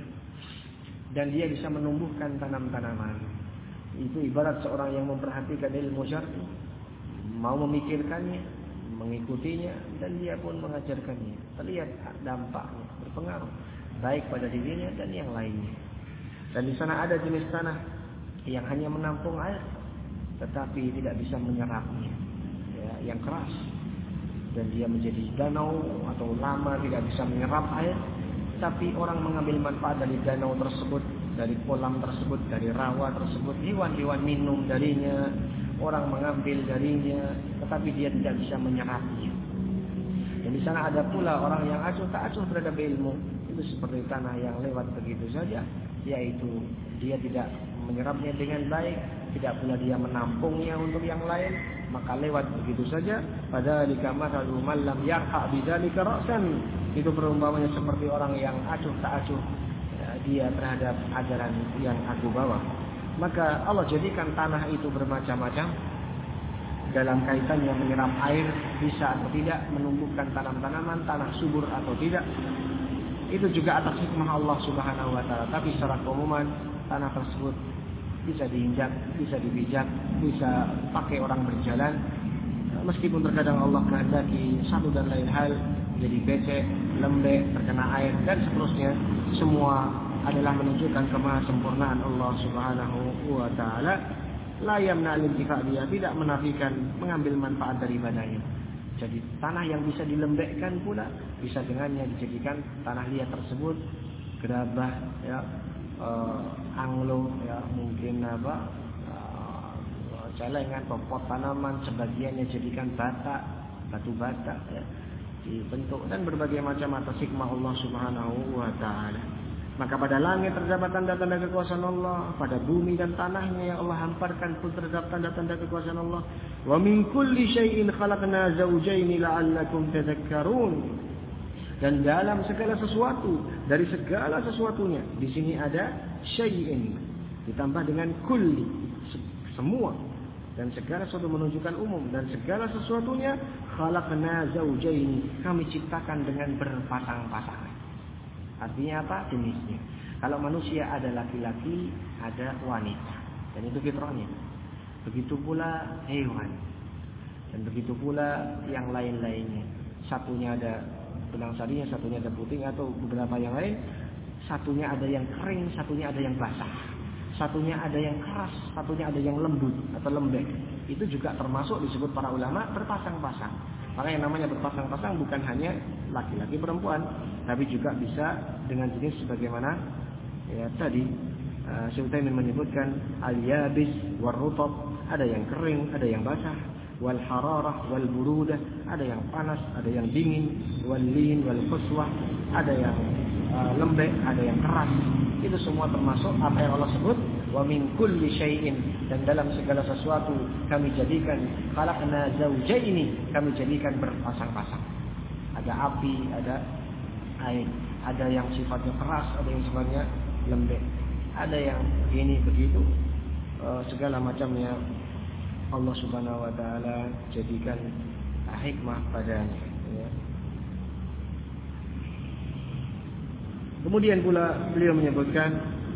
dan dia bisa menumbuhkan tanam-tanaman. Itu ibarat seorang yang memperhatikan ilmu syar'i, mau memikirkannya, mengikutinya, dan dia pun mengajarkannya. Terlihat dampaknya, berpengaruh baik pada dirinya dan yang lainnya. Dan di sana ada jenis tanah yang hanya menampung air tetapi tidak bisa menyerapnya, ya, yang keras, dan dia menjadi danau atau lama tidak bisa menyerap air. Tapi orang mengambil manfaat dari danau tersebut, dari kolam tersebut, dari rawa tersebut, hewan-hewan minum darinya, orang mengambil darinya, tetapi dia tidak bisa menyerapnya. Dan di sana ada pula orang yang acuh tak acuh terhadap ilmu. Itu seperti tanah yang lewat begitu saja, yaitu dia tidak menyerapnya dengan baik, tidak pula dia menampungnya untuk yang lain, maka lewat begitu saja. Fadzalika mathalu man lam yarqa bidzalika ra'san. Itu perumpamannya seperti orang yang acuh tak acuh ya, dia terhadap ajaran yang aku bawa. Maka Allah jadikan tanah itu bermacam-macam dalam kaitannya menyerap air, bisa atau tidak, menumbuhkan tanam-tanaman, tanah subur atau tidak. Itu juga atas hikmah Allah Subhanahu wa taala. Tapi secara keumuman tanah tersebut bisa diinjak, bisa dibijak, bisa pakai orang berjalan. Meskipun terkadang Allah kehendaki satu dan lain hal jadi becek, lembek, terkena air dan seterusnya, semua adalah menunjukkan kemahasempurnaan Allah Subhanahu wa taala. La yamna al-intifa' dia, tidak menafikan mengambil manfaat daripadanya. Jadi tanah yang bisa dilembekkan pula bisa dengannya dijadikan tanah liat tersebut gerabah ya, uh, anglo ya, mungkin apa uh, celengan, pot tanaman, sebagiannya jadikan bata, batu bata ya, dibentuk dan berbagai macam atas hikmah Allah Subhanahu wa taala. Maka pada langit terdapat tanda-tanda kekuasaan Allah, pada bumi dan tanahnya yang Allah hamparkan pun terdapat tanda-tanda kekuasaan Allah. Wa min kulli syai'in khalaqna zawjayn la'allakum tadhakkarun. Dan dalam segala sesuatu, dari segala sesuatunya, di sini ada syai'in ditambah dengan kulli, semua. Dan segala sesuatu menunjukkan umum, dan segala sesuatunya khalaqna zawjayn, kami ciptakan dengan berpasang-pasangan. Artinya apa? Jenisnya. Kalau manusia ada laki-laki, ada wanita. Dan itu fitrahnya. Begitu pula hewan. Dan begitu pula yang lain-lainnya. Satunya ada benang sarinya, satunya ada puting atau beberapa yang lain. Satunya ada yang kering, satunya ada yang basah. Satunya ada yang keras, satunya ada yang lembut atau lembek. Itu juga termasuk disebut para ulama berpasang-pasang. Maka yang namanya berpasang-pasang bukan hanya laki-laki perempuan, tapi juga bisa dengan jenis sebagaimana ya tadi uh, Syekh Utsaimin menyebutkan al-yabis war-rutab, ada yang kering, ada yang basah, wal hararah wal burudah, ada yang panas, ada yang dingin, wal lin wal qaswah, ada yang uh, lembek, ada yang keras. Itu semua termasuk apa yang Allah sebut wa min kulli syai'in, dan dalam segala sesuatu kami jadikan khalaqna zawjaini, kami jadikan berpasang-pasang. Ada api, ada air, ada yang sifatnya keras, ada yang sifatnya lembek, ada yang ini begitu, e, segala macamnya Allah Subhanahu wa taala jadikan hikmah padanya ya. Kemudian pula beliau menyebutkan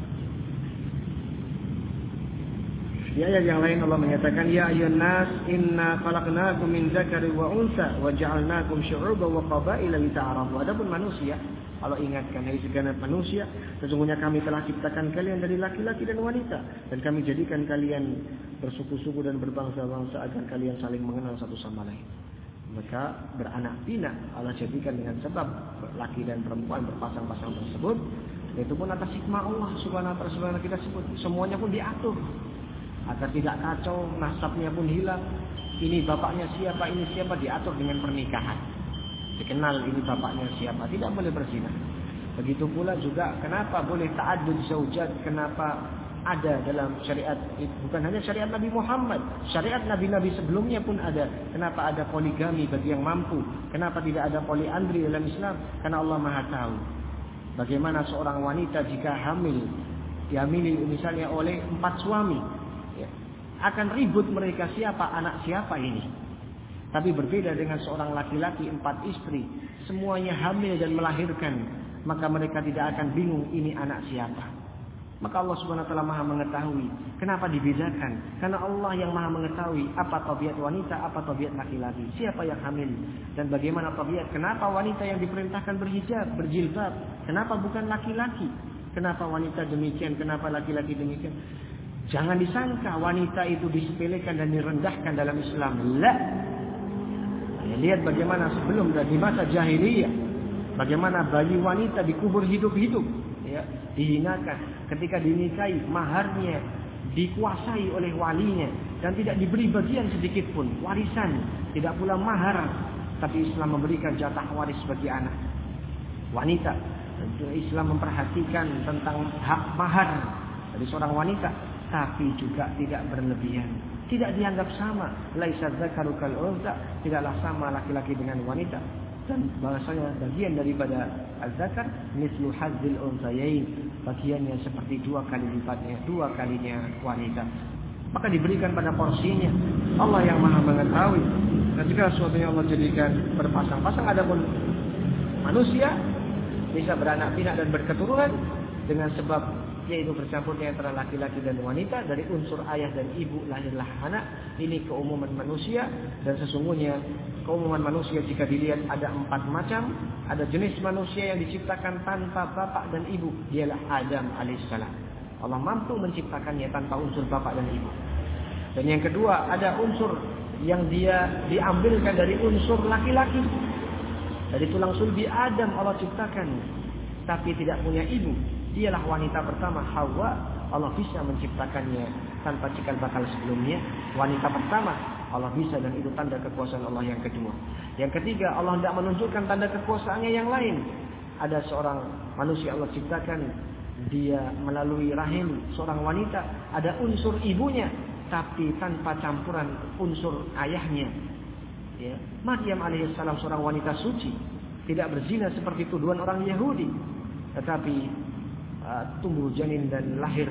di ayat yang lain Allah menyatakan ya ayyuhan nas inna khalaqnakum min dzakari wa unsa wa ja'alnakum syu'uban wa qabaila lita'arafu. Adapun manusia, Allah ingatkan hai segenap manusia, sesungguhnya kami telah ciptakan kalian dari laki-laki dan wanita, dan kami jadikan kalian bersuku-suku dan berbangsa-bangsa agar kalian saling mengenal satu sama lain. Maka beranak pinak Allah jadikan dengan sebab laki dan perempuan berpasang-pasang tersebut. Itu pun atas hikmah Allah Subhanahu wa taala kita sebut. Semuanya pun diatur agar tidak kacau, nasabnya pun hilang. Ini bapaknya siapa, ini siapa, diatur dengan pernikahan. Dikenal ini bapaknya siapa, tidak boleh berzina. Begitu pula juga kenapa boleh ta'addud zaujat, kenapa ada dalam syariat, bukan hanya syariat Nabi Muhammad, syariat Nabi-Nabi sebelumnya pun ada. Kenapa ada poligami bagi yang mampu? Kenapa tidak ada poliandri dalam Islam? Karena Allah Maha tahu bagaimana seorang wanita jika hamil, dihamili misalnya oleh empat suami, ya, akan ribut mereka siapa anak siapa ini. Tapi berbeda dengan seorang laki-laki empat istri, semuanya hamil dan melahirkan, maka mereka tidak akan bingung ini anak siapa. Maka Allah Subhanahu wa taala Maha mengetahui. Kenapa dibedakan? Karena Allah yang Maha mengetahui apa tabiat wanita, apa tabiat laki-laki, siapa yang hamil dan bagaimana tabiat. Kenapa wanita yang diperintahkan berhijab, berjilbab? Kenapa bukan laki-laki? Kenapa wanita demikian, kenapa laki-laki demikian? Jangan disangka wanita itu disepelekan dan direndahkan dalam Islam. La. Ya, lihat bagaimana sebelum dan di masa jahiliyah, bagaimana bayi wanita dikubur hidup-hidup, ya, dihinakan. Ketika dinikahi, maharnya dikuasai oleh walinya dan tidak diberi bagian sedikit pun warisan, tidak pula mahar, tapi Islam memberikan jatah waris bagi anak wanita. Islam memperhatikan tentang hak mahar dari seorang wanita, tapi juga tidak berlebihan, tidak dianggap sama. Laisa dzakaru kal untha, tidaklah sama laki-laki dengan wanita. Dan bahasanya bagian daripada az-zakar mislu hazzil unthayain, bagiannya seperti dua kali lipatnya, dua kalinya wanita. Maka diberikan pada porsinya. Allah yang Maha mengetahui. Dan juga sesuatu yang Allah jadikan berpasang-pasang. Adapun manusia bisa beranak pinak dan berketurunan dengan sebab yaitu bercampurnya antara laki-laki dan wanita, dari unsur ayah dan ibu lahirlah anak. Ini keumuman manusia, dan sesungguhnya keumuman manusia jika dilihat ada empat macam. Ada jenis manusia yang diciptakan tanpa bapak dan ibu, dialah Adam alaihissalam. Allah mampu menciptakannya tanpa unsur bapak dan ibu. Dan yang kedua, ada unsur yang dia diambilkan dari unsur laki-laki. Dari tulang sulbi Adam Allah ciptakan, tapi tidak punya ibu. Dialah wanita pertama, Hawa. Allah bisa menciptakannya tanpa cikal bakal sebelumnya. Wanita pertama Allah bisa, dan itu tanda kekuasaan Allah yang kedua. Yang ketiga, Allah tidak menunjukkan tanda kekuasaannya yang lain. Ada seorang manusia Allah ciptakan, dia melalui rahim seorang wanita, ada unsur ibunya, tapi tanpa campuran unsur ayahnya. Ya. Maryam alaihissalam seorang wanita suci, tidak berzina seperti tuduhan orang Yahudi, tetapi uh, tumbuh janin dan lahir.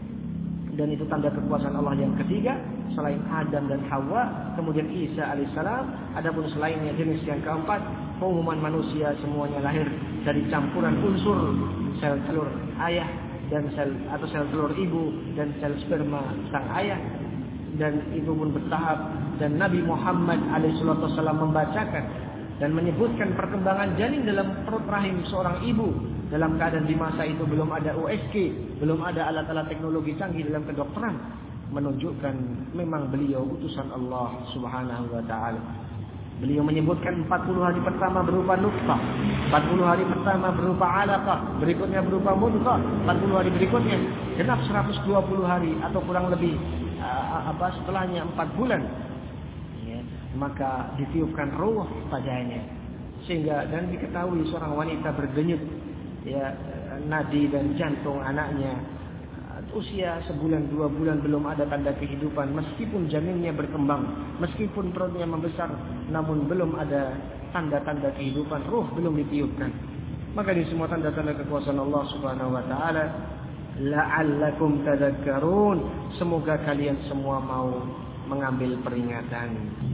Dan itu tanda kekuasaan Allah yang ketiga. Selain Adam dan Hawa, kemudian Isa alaihissalam. Adapun selainnya jenis yang keempat, pengumuman manusia semuanya lahir dari campuran unsur sel telur ayah dan sel atau sel telur ibu dan sel sperma sang ayah. Dan itu pun bertahap. Dan Nabi Muhammad alaihissalam membacakan dan menyebutkan perkembangan janin dalam perut rahim seorang ibu, dalam keadaan di masa itu belum ada U S G, belum ada alat-alat teknologi canggih dalam kedokteran, menunjukkan memang beliau utusan Allah Subhanahu wa taala. Beliau menyebutkan empat puluh hari pertama berupa nutfah, empat puluh hari pertama berupa alaqah, berikutnya berupa mudghah, empat puluh hari berikutnya genap seratus dua puluh hari atau kurang lebih uh, apa setelahnya empat bulan. Ya, maka ditiupkan ruh padanya, sehingga dan diketahui seorang wanita berdenyut, ya, nadi dan jantung anaknya usia sebulan dua bulan belum ada tanda kehidupan, meskipun janinnya berkembang, meskipun perutnya membesar, namun belum ada tanda-tanda kehidupan, ruh belum ditiupkan. Maka di semua tanda-tanda kekuasaan Allah Subhanahu wa taala, la'allakum tadhakkarun, semoga kalian semua mau mengambil peringatan.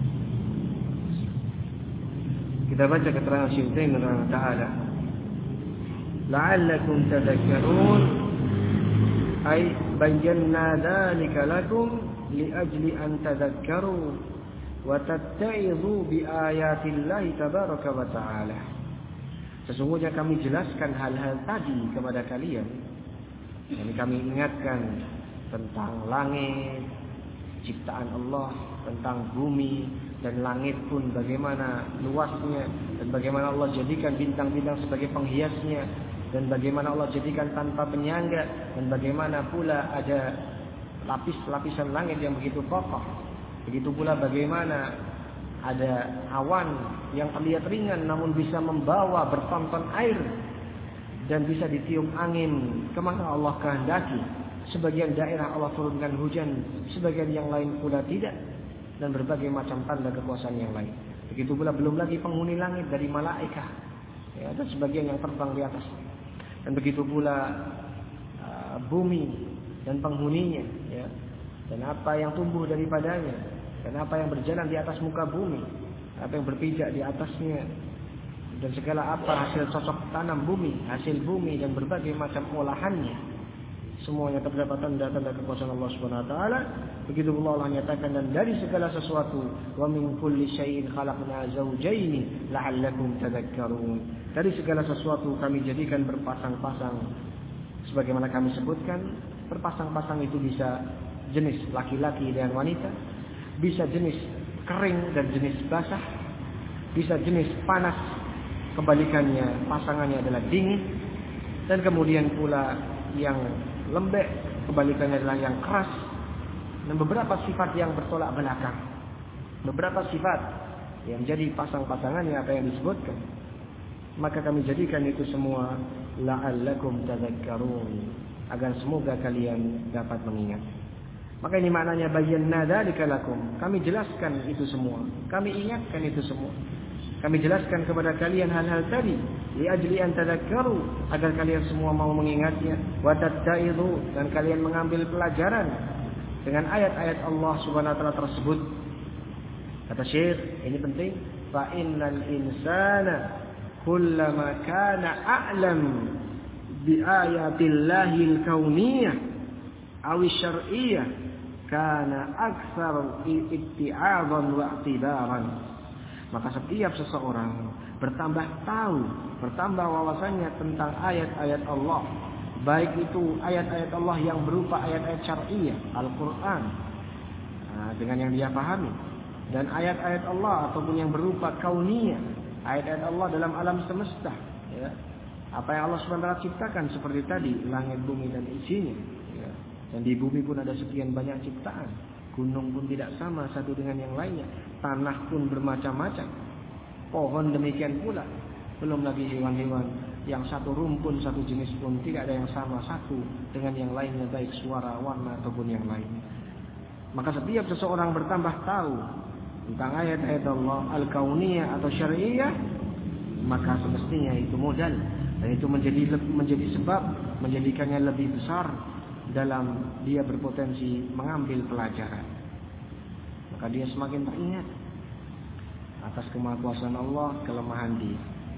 Kita baca keterangan Syaikhul Islam taala, la'allakum tadhakkarun ay bayyana dzalika lakum li ajli an tadhakkaru wa tatta'idhu bi ayatillahi tabaraka wa ta'ala. Sesungguhnya kami jelaskan hal-hal tadi kepada kalian, dan kami ingatkan tentang langit, ciptaan Allah, tentang bumi dan langit pun bagaimana luasnya, dan bagaimana Allah jadikan bintang-bintang sebagai penghiasnya, dan bagaimana Allah jadikan tanpa penyangga, dan bagaimana pula ada lapis-lapisan langit yang begitu kokoh. Begitu pula bagaimana ada awan yang terlihat ringan namun bisa membawa bertonton air dan bisa ditiup angin kemana Allah kehendaki. Sebagian daerah Allah turunkan hujan, sebagian yang lain pula tidak, dan berbagai macam tanda kekuasaan yang lain. Begitu pula belum lagi penghuni langit dari malaikat, ya, dan sebagian yang terbang di atas. Dan begitu pula uh, bumi dan penghuninya, ya, dan apa yang tumbuh daripadanya, dan apa yang berjalan di atas muka bumi, apa yang berpijak di atasnya, dan segala apa hasil cocok tanam bumi, hasil bumi dan berbagai macam olahannya, semuanya terdapat tanda-tanda kekuasaan Allah Subhanahu wa taala. Begitu pula Allah nyatakan, dan dari segala sesuatu, wa min kulli syai'in khalaqna zawjayn la'allakum tadhakkarun. Dari segala sesuatu kami jadikan berpasang-pasang, sebagaimana kami sebutkan, berpasang-pasang itu bisa jenis laki-laki dan wanita, bisa jenis kering dan jenis basah, bisa jenis panas, kebalikannya pasangannya adalah dingin, dan kemudian pula yang lembek kebalikannya adalah yang keras, dan beberapa sifat yang bertolak belakang. Beberapa sifat yang jadi pasang-pasangannya apa yang disebutkan. Maka kami jadikan itu semua la'allakum tadhakkarun, agar semoga kalian dapat mengingat. Maka ini maknanya bayyana dzalika lakum. Kami jelaskan itu semua. Kami ingatkan itu semua. Kami jelaskan kepada kalian hal-hal tadi li ajli an tadhakkaru, agar kalian semua mau mengingatnya, wa tatta'idhu, dan kalian mengambil pelajaran dengan ayat-ayat Allah Subhanahu wa taala tersebut. Kata Syekh, ini penting, fa innal insana kullama kana a'lam bi ayatillahil kauniyah aw syar'iyyah kana aktsar itti'adhan wa i'tibaran. Maka setiap seseorang bertambah tahu, bertambah wawasannya tentang ayat-ayat Allah, baik itu ayat-ayat Allah yang berupa ayat-ayat syar'iyyah, Al-Quran, nah, dengan yang dia pahami, dan ayat-ayat Allah ataupun yang berupa kauniyah, ayat-ayat Allah dalam alam semesta, ya. Apa yang Allah subhanahu wa taala ciptakan seperti tadi, langit, bumi dan isinya, ya. Dan di bumi pun ada sekian banyak ciptaan. Gunung pun tidak sama satu dengan yang lainnya. Tanah pun bermacam-macam. Pohon demikian pula. Belum lagi hewan-hewan yang satu rumpun, satu jenis pun tidak ada yang sama satu dengan yang lainnya, baik suara, warna ataupun yang lainnya. Maka setiap seseorang bertambah tahu tentang ayat-ayat Allah al-kauniyah atau syar'iyyah, maka semestinya itu modal, dan itu menjadi menjadi sebab menjadikannya lebih besar dalam dia berpotensi mengambil pelajaran. Maka dia semakin teringat atas kemahakuasaan Allah, kelemahan dia,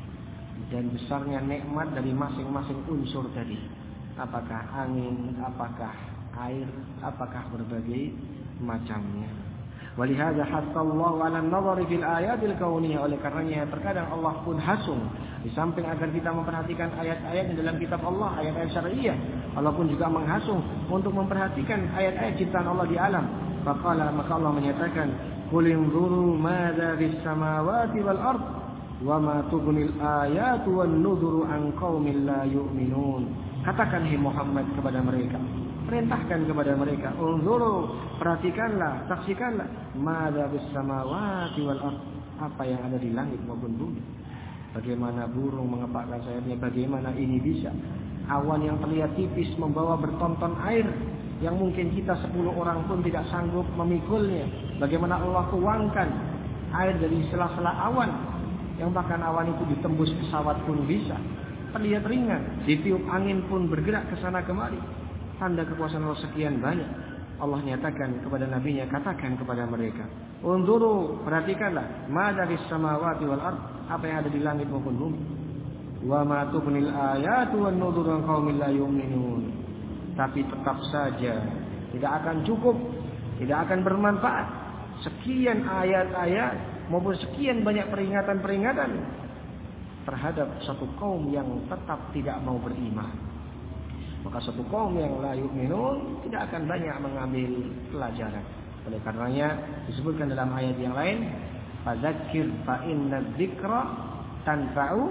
dan besarnya nikmat dari masing-masing unsur tadi. Apakah angin, apakah air, apakah berbagai macamnya. Walihada hasallahu ala an-nadhari fil ayatil kauniyah. Oleh karenanya terkadang Allah pun hasung, di samping agar kita memperhatikan ayat-ayat yang dalam kitab Allah, ayat-ayat syar'iyyah, Allah pun juga menghasung untuk memperhatikan ayat-ayat ciptaan Allah di alam. Faqala, maka Allah menyatakan, qul inzuru madza fis samawati wal ard wa ma tughnil ayatu wan nudhuru an qaumin la yu'minun. Katakan hai Muhammad kepada mereka, perintahkan kepada mereka, unzuru, perhatikanlah, saksikanlah, madza bis samawati wal ard, apa yang ada di langit maupun bumi. Bagaimana burung mengepakkan sayapnya, bagaimana ini bisa. Awan yang terlihat tipis membawa bertonton air yang mungkin kita sepuluh orang pun tidak sanggup memikulnya. Bagaimana Allah tuangkan air dari sela-sela awan, yang bahkan awan itu ditembus pesawat pun bisa. Terlihat ringan, ditiup angin pun bergerak ke sana kemari. Tanda kekuasaan Allah sekian banyak. Allah nyatakan kepada nabinya, katakan kepada mereka, unzuru, perhatikanlah, madza fis samawati wal ard, apa yang ada di langit maupun bumi. Wa ma tughnil ayatu wan nudhuru an qaumin la yu'minun. Tapi tetap saja tidak akan cukup, tidak akan bermanfaat sekian ayat-ayat maupun sekian banyak peringatan-peringatan terhadap satu kaum yang tetap tidak mau beriman. Maka satu kaum yang la yu'minun tidak akan banyak mengambil pelajaran. Oleh karenanya disebutkan dalam ayat yang lain, fadzakir fa inna dzikra tanfa'u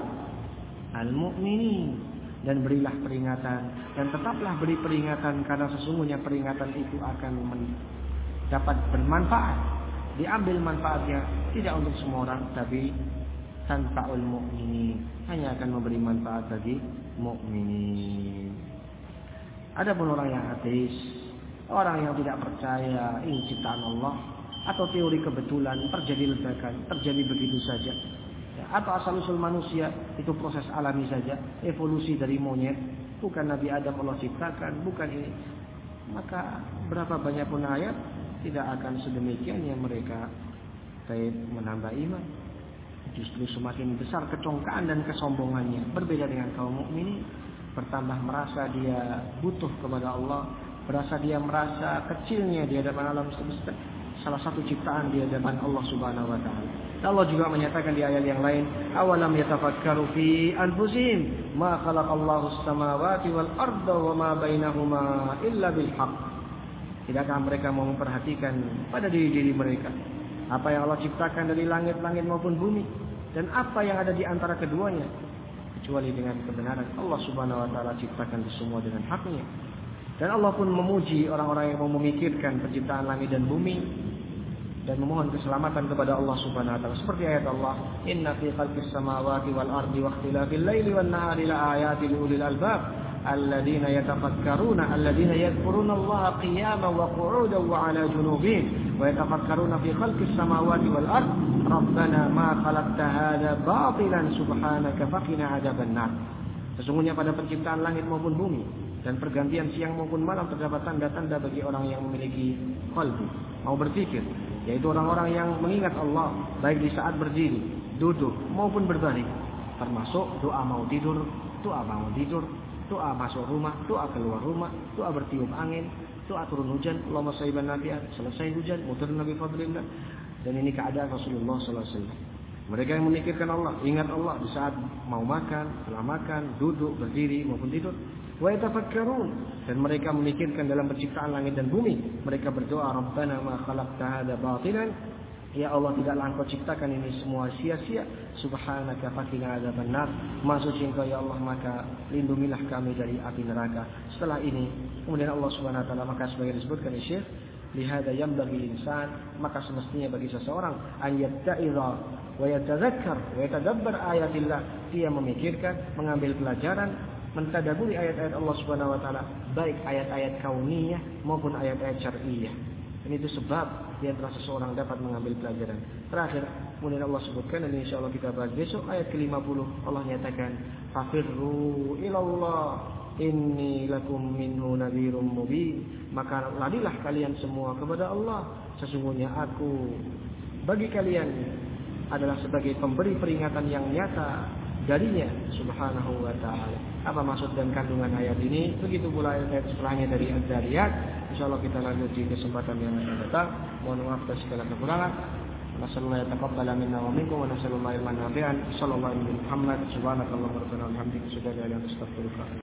al-mu'minin, dan berilah peringatan, dan tetaplah beri peringatan, karena sesungguhnya peringatan itu akan dapat bermanfaat, diambil manfaatnya tidak untuk semua orang, tapi tanfa'ul mu'minin, hanya akan memberi manfaat bagi mukminin. Adapun orang yang ateis, orang yang tidak percaya ini ciptaan Allah, atau teori kebetulan, terjadi ledakan, terjadi begitu saja, ya, atau asal usul manusia itu proses alami saja, evolusi dari monyet, bukan Nabi Adam Allah ciptakan, bukan ini, maka berapa banyak pun ayat tidak akan sedemikian yang mereka baik menambah iman. Justru semakin besar kecongkaan dan kesombongannya. Berbeda dengan kaum mukminin, bertambah merasa dia butuh kepada Allah, berasa dia merasa kecilnya di hadapan alam semesta, salah satu ciptaan di hadapan Allah Subhanahu wa taala. Allah juga menyatakan di ayat yang lain, awalam yatafakkaru fi anfusihim ma khalaqallahu as-samawati wal arda wa ma bainahuma illa bil haqq. Tidakkah mereka mau memperhatikan pada diri-diri mereka apa yang Allah ciptakan dari langit-langit maupun bumi, dan apa yang ada di antara keduanya, kecuali dengan kebenaran. Allah Subhanahu wa taala ciptakan semua dengan haknya. Dan Allah pun memuji orang-orang yang mau memikirkan penciptaan langit dan bumi dan memohon keselamatan kepada Allah Subhanahu wa taala. Seperti ayat Allah, "Inna fi khalqis samawati wal ardi wa ikhtilafil laili wan nahari la ayatin liulil albab alladziina yatafakkaruna alladziina yadhkuruna Allaha qiyaman wa qu'udan wa 'ala junubihim wa yatafakkaruna fi khalqis samawati wal ardi rabbana ma khalaqta hadza batilan subhanaka faqina 'adzabannar." Sesungguhnya pada penciptaan langit maupun bumi dan pergantian siang maupun malam terdapat tanda-tanda bagi orang yang memiliki qalbi, mau berpikir, yaitu orang-orang yang mengingat Allah baik di saat berdiri, duduk maupun berbaring, termasuk doa mau tidur, doa bangun tidur, doa masuk rumah, doa keluar rumah, doa bertiup angin, doa turun hujan, Allahumma sayyiban nafi'an, selesai hujan, mutirna bi fadlillah. Dan ini keadaan Rasulullah sallallahu alaihi wasallam. Mereka yang memikirkan Allah, ingat Allah di saat mau makan, setelah makan, duduk, berdiri maupun tidur. Wa yatafakkarun, dan mereka memikirkan dalam penciptaan langit dan bumi. Mereka berdoa, Rabbana ma khalaqta hadza batilan, ya Allah, tidaklah Engkau ciptakan ini semua sia-sia. Subhanaka faqina adzabannar, Maha suci Engkau ya Allah, maka lindungilah kami dari api neraka. Setelah ini kemudian Allah Subhanahu wa taala, maka sebagai disebutkan di Syekh, lihada yambaghi insan, maka semestinya bagi seseorang an yatta'iza wa yatadzakkar wa yatadabbar ayatillah, dia memikirkan, mengambil pelajaran, mentadaburi ayat-ayat Allah Subhanahu wa taala, baik ayat-ayat kauniyah maupun ayat-ayat syar'iyyah. Ini itu sebab di antara seseorang dapat mengambil pelajaran. Terakhir, kemudian Allah sebutkan, dan insyaallah kita bahas besok, ayat ke lima puluh. Allah nyatakan, "Fafirru ilallah inni lakum minhu nadhirum mubin." Maka larilah kalian semua kepada Allah, sesungguhnya aku bagi kalian adalah sebagai pemberi peringatan yang nyata darinya Subhanahu wa ta'ala. Apa maksud dan kandungan ayat ini? Begitu pula ayat setelahnya dari Az-Zariyat. Insyaallah kita lanjut di kesempatan yang akan datang. Mohon maaf atas segala kekurangan. Nasallallahu taqabbala minna wa minkum wa nasallallahu ilman nafi'an. Sallallahu alaihi Muhammad subhanakallahumma wa bihamdika asyhadu an la ilaha illa anta astaghfiruka